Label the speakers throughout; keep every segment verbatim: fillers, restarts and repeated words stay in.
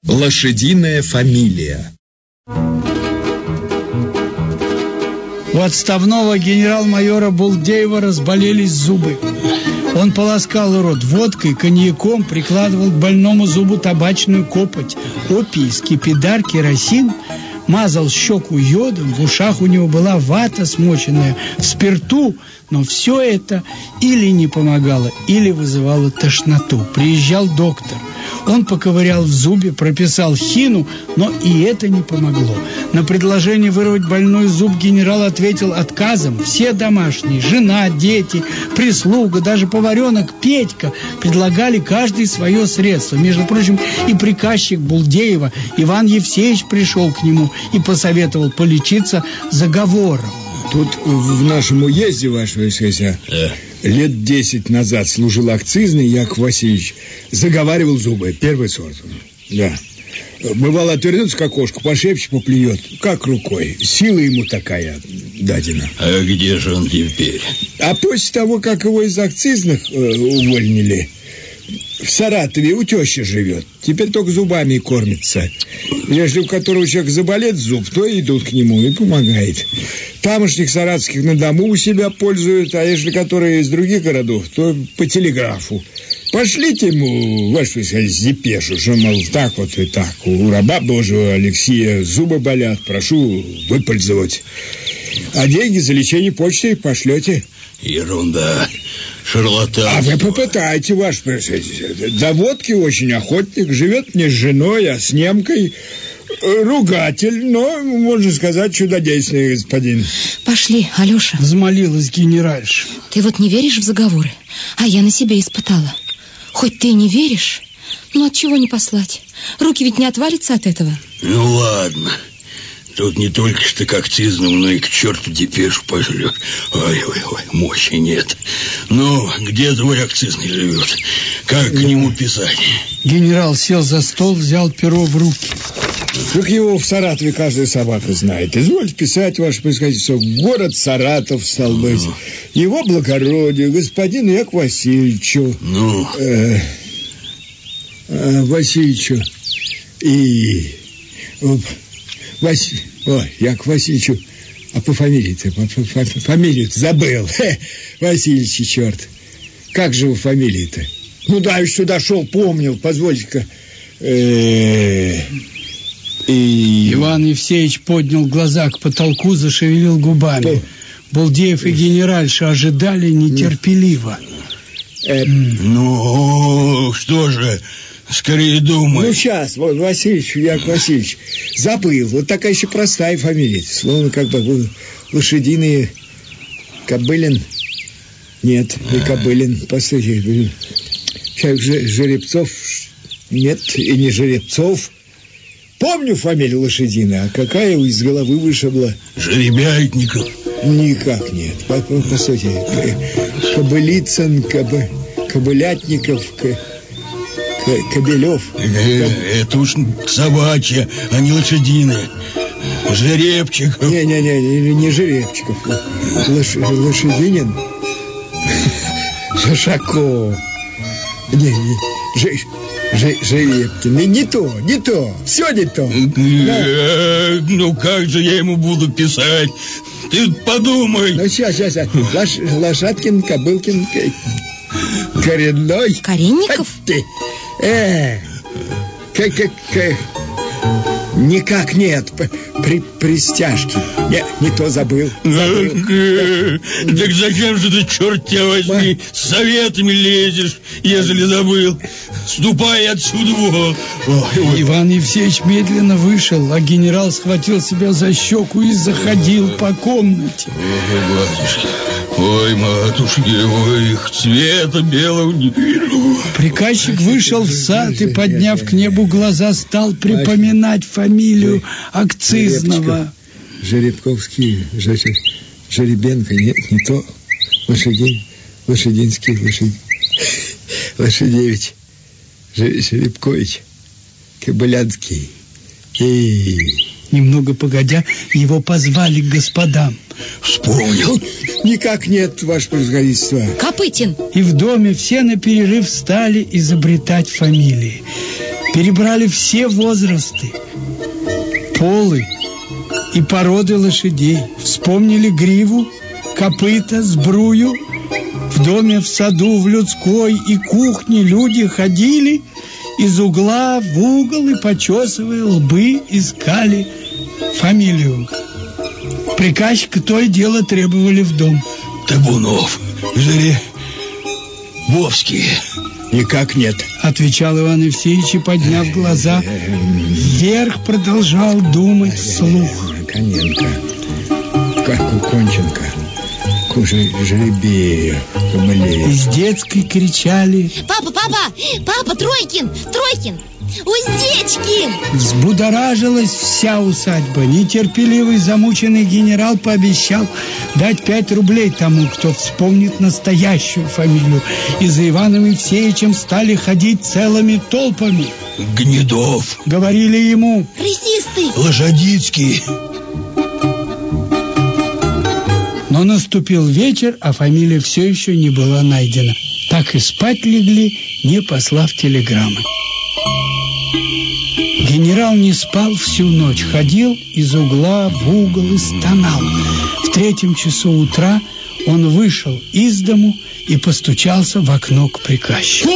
Speaker 1: Лошадиная фамилия.
Speaker 2: У отставного генерал-майора Булдеева разболелись зубы. Он полоскал рот водкой, коньяком, прикладывал к больному зубу табачную копоть, опий, скипидар, керосин, мазал щеку йодом, в ушах у него была вата, смоченная в спирту, но все это или не помогало, или вызывало тошноту. Приезжал доктор. Он поковырял в зубе, прописал хину, но и это не помогло. На предложение вырвать больной зуб генерал ответил отказом. Все домашние, жена, дети, прислуга, даже поваренок Петька предлагали каждый свое средство. Между прочим, и приказчик Булдеева Иван Евсеевич пришел к нему и посоветовал полечиться заговором.
Speaker 3: Тут в нашем уезде, ваше высокосия, да. лет десять назад служил акцизный Яков Васильевич. Заговаривал зубы, первый сорт. Да. Бывало, отвернется к окошку, пошепчет, поплюет, как рукой. Сила ему такая дадена.
Speaker 4: А где же он теперь?
Speaker 3: А после того, как его из акцизных э, увольнили, в Саратове у тещи живет. Теперь только зубами кормится. Если у которого человек заболит зуб, то идут к нему и помогает. Тамошних саратовских на дому у себя пользуют, а если которые из других городов, то по телеграфу. Пошлите ему, ваше высокосие, депешу, что, мол, так вот и так. У раба Божьего Алексея зубы болят, прошу выпользовать. А деньги за лечение почтой пошлете.
Speaker 4: Ерунда. Шарлатан.
Speaker 3: А вы попытайте, ваше высокосие. До водки очень охотник, живет не с женой, а с немкой. Ругатель, но, можно сказать, чудодейственный господин.
Speaker 5: Пошли, Алеша.
Speaker 2: Взмолилась генеральша.
Speaker 5: Ты вот не веришь в заговоры, а я на себе испытала. Хоть ты и не веришь, но от чего не послать? Руки ведь не отвалятся от этого.
Speaker 4: Ну ладно. Тут не только что к акцизному, но и к черту депешу пошлет. Ой-ой-ой, мощи нет. Ну, где твой акцизный живет? Как к нему писать?
Speaker 2: Генерал сел за стол, взял перо в руки.
Speaker 3: Как его в Саратове каждая собака знает. Извольте писать, ваше происходительство, город Саратов, стал быть. Ну. Его благородие, господину Якову Васильевичу.
Speaker 4: Ну?
Speaker 3: Э, э, Васильевичу. И... Вась... Ой, Яков Васильевичу. А по фамилии-то, по, по, по фамилию-то забыл. Хе, Васильевич, черт. Как же вы фамилии-то? Ну да, я сюда шел, помнил, позвольте-ка. Э-э- и...
Speaker 2: Иван Евсеевич поднял глаза к потолку, зашевелил губами. По... Булдеев и генеральша ожидали нетерпеливо.
Speaker 3: Э...
Speaker 4: Ну, что же... Скорее думай.
Speaker 3: Ну, сейчас, вот, Васильевич, Яков Васильевич, забыл. Вот такая еще простая фамилия. Словно как бы лошадиные. Кобылин. Нет, не Кобылин. Послушайте, Жеребцов. Нет, и не Жеребцов. Помню фамилию лошадиная, а какая из головы вышибла?
Speaker 4: Жеребятников.
Speaker 3: Никак нет. Послушайте, Кобылицын, Кобы... Кобылятников... Кобелев.
Speaker 4: Э, это уж собачья, а не лошадиная. Жеребчиков.
Speaker 3: Не-не-не, не Жеребчиков. Лош... Лошадинин. Шашаков. Не, не. Ж... Ж... Жеребкин. Не, не то, не то. Все не то.
Speaker 4: Э, ну как же я ему буду писать? Ты подумай.
Speaker 3: Ну сейчас, сейчас. Лош... Лошадкин, Кобылкин, Коренной.
Speaker 5: Коренников?
Speaker 3: Э, как, как, как, никак нет, при, пристяжки. Не, не то забыл. забыл.
Speaker 4: Так зачем же ты, черт тебя возьми, с советами лезешь, ежели забыл? Ступай отсюда. Ой, ой.
Speaker 2: Иван Евсеевич медленно вышел, а генерал схватил себя за щеку и заходил по комнате.
Speaker 4: Ой, батюшки, ой, матушки, ой, их цвета белого не вижу.
Speaker 2: Приказчик вышел в сад и, подняв к небу глаза, стал припоминать фамилию акцизного.
Speaker 3: Жеребковский, Жеребенко, нет, не то. Лошадин, Лошадинский, Лошадь, Лошадевич, Жеребкович, Кобылянский. И...
Speaker 2: Немного погодя, его позвали к господам.
Speaker 4: Вспомнил.
Speaker 3: Никак нет, ваше превосходительство.
Speaker 5: Копытин.
Speaker 2: И в доме все на перерыв стали изобретать фамилии. Перебрали все возрасты, полы и породы лошадей. Вспомнили гриву, копыта, сбрую. В доме, в саду, в людской и кухне люди ходили из угла в угол и, почесывая лбы, искали фамилию. Приказчика то и дело требовали в дом.
Speaker 4: Табунов или Вовский?
Speaker 3: Никак нет,
Speaker 2: отвечал Иван Евсеевич и, подняв глаза вверх, продолжал думать вслух.
Speaker 3: Коненко, как Конченко, Кужи Жеребеев, Камалеев.
Speaker 2: Из детской кричали:
Speaker 6: папа, папа, папа, Тройкин, Тройкин, уздечки!
Speaker 2: Взбудоражилась вся усадьба. Нетерпеливый, замученный генерал пообещал дать пять рублей тому, кто вспомнит настоящую фамилию. И за Иваном Евсеевичем стали ходить целыми толпами.
Speaker 4: Гнедов,
Speaker 2: говорили ему,
Speaker 6: Рысистый,
Speaker 4: Лошадицкий.
Speaker 2: Но наступил вечер, а фамилия все еще не была найдена. Так и спать легли, не послав телеграммы. Генерал не спал всю ночь, ходил из угла в угол и стонал. В третьем часу утра он вышел из дому и постучался в окно к приказчику.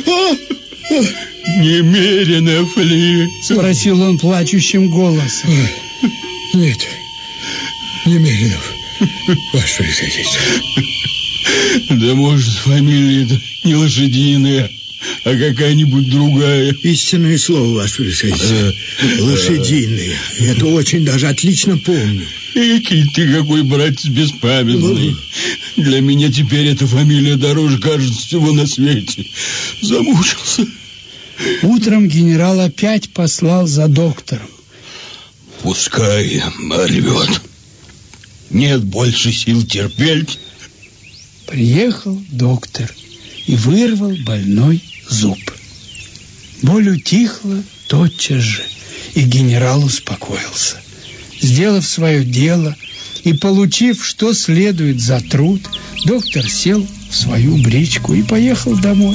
Speaker 4: Немеренов ли?
Speaker 2: Спросил он плачущим голосом.
Speaker 3: Нет, Немеренов, ваше превосходительство.
Speaker 4: Да может, фамилия-то не лошадиная, а какая-нибудь другая.
Speaker 3: Истинное слово, ваше превосходительство. Лошадиные. Это очень даже отлично помню.
Speaker 4: Экий ты какой, братец, беспамятный. Для меня теперь эта фамилия дороже, кажется, всего на свете. Замучился.
Speaker 2: Утром генерал опять послал за доктором.
Speaker 4: Пускай рвет. Нет больше сил терпеть.
Speaker 2: Приехал доктор и вырвал больной зуб. Боль утихла тотчас же, и генерал успокоился. Сделав свое дело и получив, что следует за труд, доктор сел в свою бричку и поехал домой.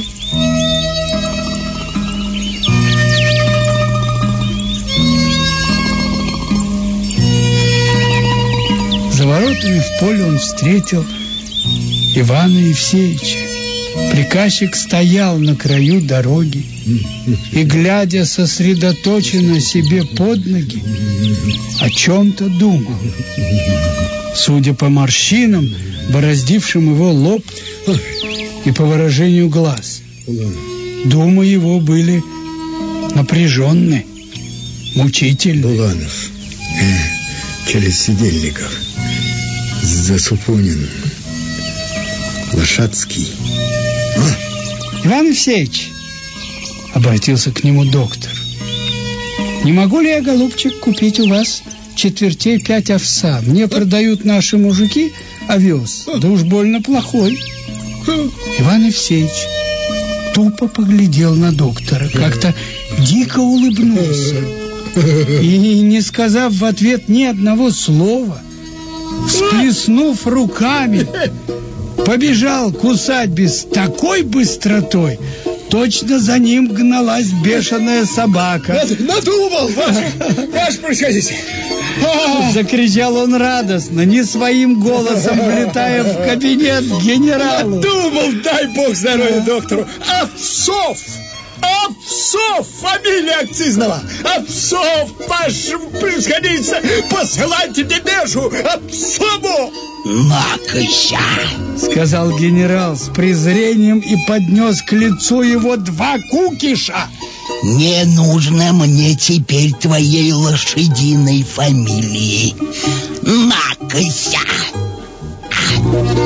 Speaker 2: За воротами в поле он встретил Ивана Евсеевича. Приказчик стоял на краю дороги и, глядя сосредоточенно себе под ноги, о чем-то думал. Судя по морщинам, бороздившим его лоб, и по выражению глаз, думы его были напряженны, мучительны.
Speaker 3: Буланов, через Сидельников, Засупонин, Лошадский.
Speaker 2: А? Иван Евсеевич, обратился к нему доктор, не могу ли я, голубчик, купить у вас четвертей пять овса? Мне продают наши мужики овес, да уж больно плохой. Иван Евсеевич тупо поглядел на доктора, как-то дико улыбнулся и, не сказав в ответ ни одного слова, всплеснув руками, побежал к усадьбе с такой быстротой, точно за ним гналась бешеная собака.
Speaker 3: Надумал, ваше, ваше превосходительство.
Speaker 2: Закричал он радостно, не своим голосом, влетая в кабинет генерала.
Speaker 3: Надумал, дай бог здоровья доктору. Овцов! Овцов! Фамилия акцизного! Овцов! Ваше превосходительство! Посылайте депешу! Овцову!
Speaker 7: «Накося!»
Speaker 2: — сказал генерал с презрением и поднес к лицу его два кукиша.
Speaker 7: «Не нужно мне теперь твоей лошадиной фамилии. Накося!»